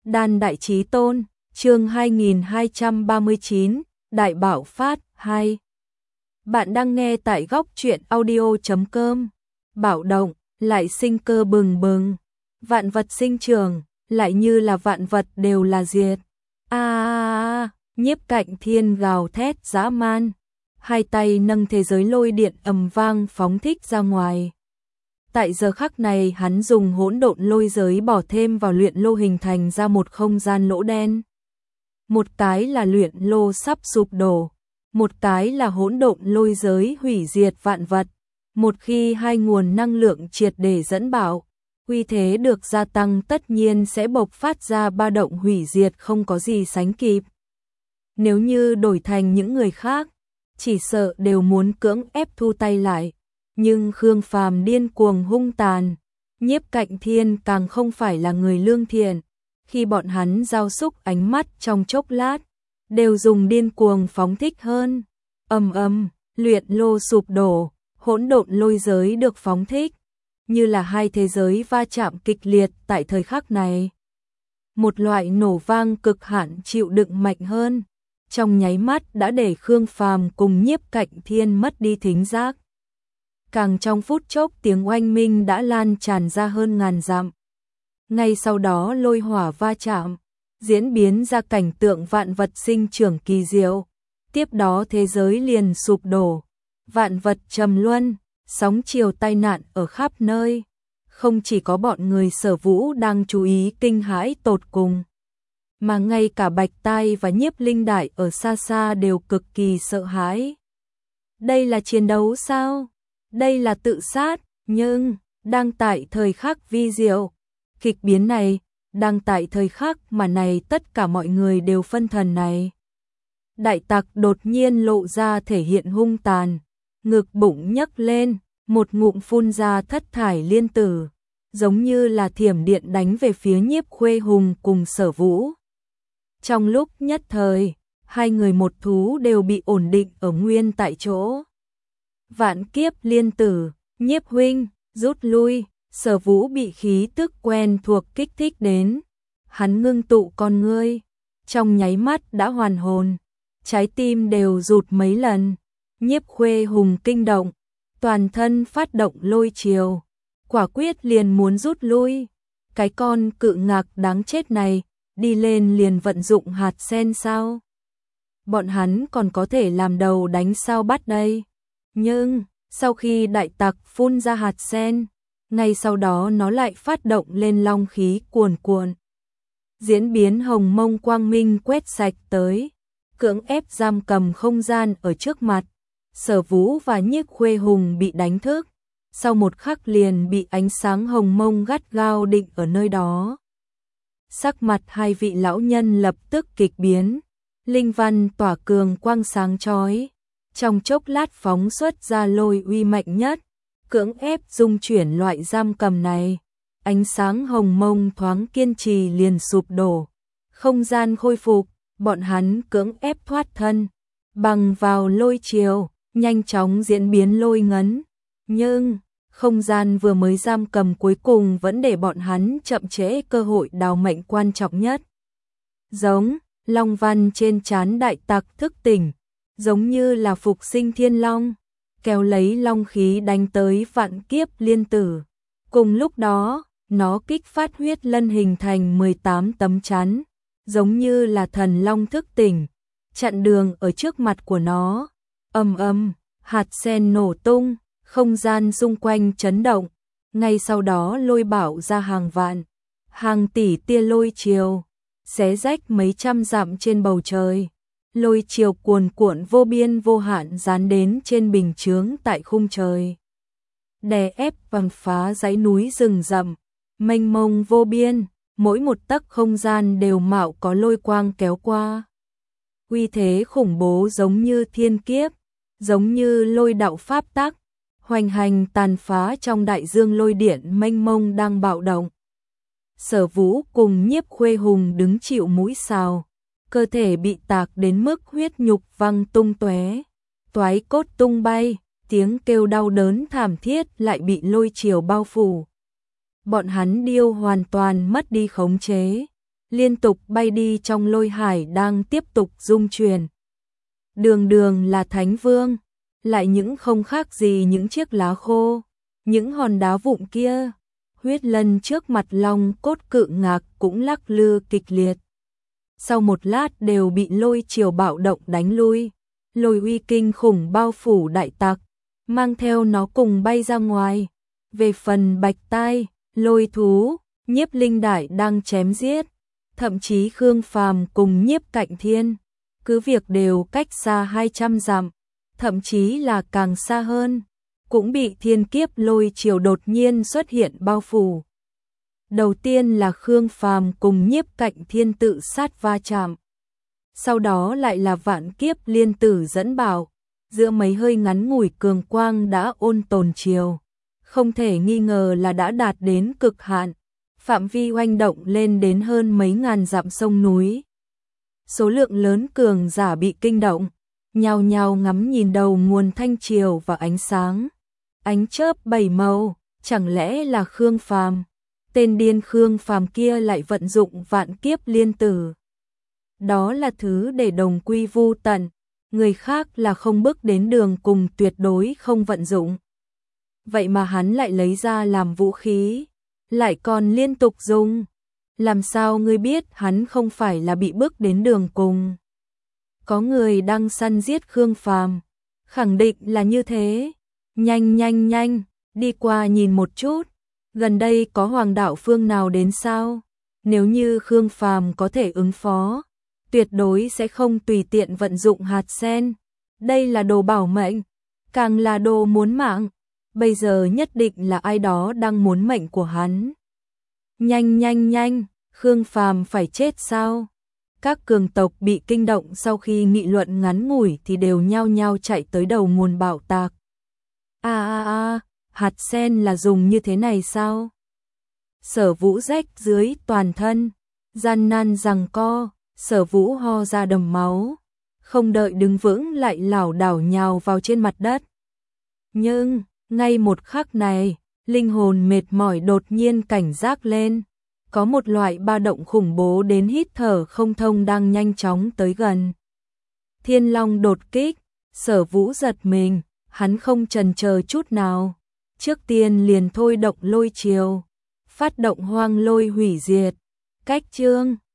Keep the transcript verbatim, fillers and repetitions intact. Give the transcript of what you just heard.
Đan Đại Chí Tôn, chương hai nghìn hai trăm ba mươi chín, Đại Bảo Phát hai. Bạn đang nghe tại góc truyện audio chấm com. Bạo động, lại sinh cơ bừng bừng. Vạn vật sinh trưởng, lại như là vạn vật đều là diệt. A a a, Nhiếp Cạnh Thiên gào thét dã man. Hai tay nâng thế giới lôi điện ầm vang phóng thích ra ngoài. Tại giờ khắc này hắn dùng hỗn độn lôi giới bỏ thêm vào luyện lô hình thành ra một không gian lỗ đen. Một cái là luyện lô sắp sụp đổ, một cái là hỗn độn lôi giới hủy diệt vạn vật. Một khi hai nguồn năng lượng triệt để dẫn bạo, uy thế được gia tăng tất nhiên sẽ bộc phát ra ba động hủy diệt không có gì sánh kịp. Nếu như đổi thành những người khác, chỉ sợ đều muốn cưỡng ép thu tay lại. Nhưng Khương Phàm điên cuồng hung tàn, Nhiếp Cạnh Thiên càng không phải là người lương thiện. Khi bọn hắn giao xúc ánh mắt trong chốc lát, đều dùng điên cuồng phóng thích hơn. Ầm ầm, luyện lô sụp đổ, hỗn độn lôi giới được phóng thích, như là hai thế giới va chạm kịch liệt tại thời khắc này. Một loại nổ vang cực hạn chịu đựng mạnh hơn, trong nháy mắt đã để Khương Phàm cùng Nhiếp Cạnh Thiên mất đi thính giác. Càng trong phút chốc tiếng oanh minh đã lan tràn ra hơn ngàn dặm. Ngay sau đó lôi hỏa va chạm, diễn biến ra cảnh tượng vạn vật sinh trưởng kỳ diệu. Tiếp đó thế giới liền sụp đổ, vạn vật trầm luân, sóng chiều tai nạn ở khắp nơi. Không chỉ có bọn người Sở Vũ đang chú ý kinh hãi tột cùng, mà ngay cả Bạch Tai và Nhiếp Linh Đại ở xa xa đều cực kỳ sợ hãi. Đây là chiến đấu sao? Đây là tự sát, nhưng đang tại thời khắc vi diệu, kịch biến này, đang tại thời khắc mà này tất cả mọi người đều phân thần này. Đại tặc đột nhiên lộ ra thể hiện hung tàn, ngực bụng nhấc lên, một ngụm phun ra thất thải liên tử, giống như là thiểm điện đánh về phía Nhiếp Khuê Hùng cùng Sở Vũ. Trong lúc nhất thời, hai người một thú đều bị ổn định ở nguyên tại chỗ. Vạn kiếp liên tử, Nhiếp huynh, rút lui. Sở Vũ bị khí tức quen thuộc kích thích đến, hắn ngưng tụ con ngươi, trong nháy mắt đã hoàn hồn, trái tim đều rụt mấy lần. Nhiếp Khuê Hùng kinh động, toàn thân phát động lôi chiều, quả quyết liền muốn rút lui. Cái con cự ngạc đáng chết này, đi lên liền vận dụng hạt sen sao? Bọn hắn còn có thể làm đầu đánh sao bắt đây? Nhưng, sau khi đại tặc phun ra hạt sen, ngay sau đó nó lại phát động lên long khí cuồn cuộn. Diễn biến hồng mông quang minh quét sạch tới, cưỡng ép giam cầm không gian ở trước mặt. Sở Vũ và Nhiếp Khuê Hùng bị đánh thức, sau một khắc liền bị ánh sáng hồng mông gắt gao định ở nơi đó. Sắc mặt hai vị lão nhân lập tức kịch biến, linh văn tỏa cường quang sáng chói, trong chốc lát phóng xuất ra lôi uy mạnh nhất, cưỡng ép dung chuyển loại giam cầm này. Ánh sáng hồng mông thoáng kiên trì liền sụp đổ, không gian khôi phục, bọn hắn cưỡng ép thoát thân, bằng vào lôi chiều, nhanh chóng diễn biến lôi ngấn. Nhưng, không gian vừa mới giam cầm cuối cùng vẫn để bọn hắn chậm trễ cơ hội đào mệnh quan trọng nhất. Giống, long văn trên trán đại tặc thức tỉnh, giống như là phục sinh thiên long, kéo lấy long khí đánh tới vạn kiếp liên tử. Cùng lúc đó, nó kích phát huyết lân hình thành mười tám tấm chắn, giống như là thần long thức tỉnh, chặn đường ở trước mặt của nó. Ầm ầm, hạt sen nổ tung, không gian xung quanh chấn động, ngay sau đó lôi bảo ra hàng vạn, hàng tỷ tia lôi chiều, xé rách mấy trăm dặm trên bầu trời. Lôi chiều cuồn cuộn vô biên vô hạn dán đến trên bình chướng tại khung trời, đè ép bằng phá dãy núi rừng rậm, mênh mông vô biên, mỗi một tấc không gian đều mạo có lôi quang kéo qua. Uy thế khủng bố giống như thiên kiếp, giống như lôi đạo pháp tắc, hoành hành tàn phá trong đại dương lôi điện mênh mông đang bạo động. Sở Vũ cùng Nhiếp Khuê Hùng đứng chịu mũi sào, cơ thể bị tạc đến mức huyết nhục văng tung tóe, toái cốt tung bay, tiếng kêu đau đớn thảm thiết lại bị lôi chiều bao phủ. Bọn hắn điêu hoàn toàn mất đi khống chế, liên tục bay đi trong lôi hải đang tiếp tục rung chuyển. Đường đường là thánh vương, lại những không khác gì những chiếc lá khô, những hòn đá vụn kia. Huyết lân trước mặt long cốt cự ngạc cũng lắc lư kịch liệt. Sau một lát đều bị lôi chiều bạo động đánh lui, lôi uy kinh khủng bao phủ đại tặc, mang theo nó cùng bay ra ngoài. Về phần bạch tai, lôi thú, nhiếp linh đại đang chém giết, thậm chí Khương Phàm cùng nhiếp cạnh thiên, cứ việc đều cách xa hai trăm dặm, thậm chí là càng xa hơn, cũng bị thiên kiếp lôi chiều đột nhiên xuất hiện bao phủ. Đầu tiên là Khương Phàm cùng nhiếp cạnh thiên tự sát va chạm. Sau đó lại là vạn kiếp liên tử dẫn bảo, giữa mấy hơi ngắn ngủi cường quang đã ôn tồn chiều. Không thể nghi ngờ là đã đạt đến cực hạn, phạm vi oanh động lên đến hơn mấy ngàn dặm sông núi. Số lượng lớn cường giả bị kinh động, nhao nhao ngắm nhìn đầu nguồn thanh chiều và ánh sáng. Ánh chớp bảy màu, chẳng lẽ là Khương Phàm? Tên điên Khương Phàm kia lại vận dụng vạn kiếp liên tử. Đó là thứ để đồng quy vu tận, người khác là không bước đến đường cùng tuyệt đối không vận dụng. Vậy mà hắn lại lấy ra làm vũ khí, lại còn liên tục dùng. Làm sao ngươi biết hắn không phải là bị bước đến đường cùng? Có người đang săn giết Khương Phàm, khẳng định là như thế. Nhanh nhanh nhanh, đi qua nhìn một chút, gần đây có hoàng đạo phương nào đến sao? Nếu như Khương Phàm có thể ứng phó, tuyệt đối sẽ không tùy tiện vận dụng hạt sen. Đây là đồ bảo mệnh, càng là đồ muốn mạng. Bây giờ nhất định là ai đó đang muốn mệnh của hắn. Nhanh nhanh nhanh, Khương Phàm phải chết sao? Các cường tộc bị kinh động sau khi nghị luận ngắn ngủi thì đều nhao nhao chạy tới đầu nguồn bảo tạc. A a a, hạt sen là dùng như thế này sao? Sở Vũ rách dưới toàn thân, gian nan giằng co, Sở Vũ ho ra đầm máu, không đợi đứng vững lại lảo đảo nhào vào trên mặt đất. Nhưng, ngay một khắc này, linh hồn mệt mỏi đột nhiên cảnh giác lên. Có một loại ba động khủng bố đến hít thở không thông đang nhanh chóng tới gần. Thiên Long đột kích, Sở Vũ giật mình, hắn không chần chờ chút nào. Trước tiên liền thôi động lôi chiều, phát động hoang lôi hủy diệt. Cách chương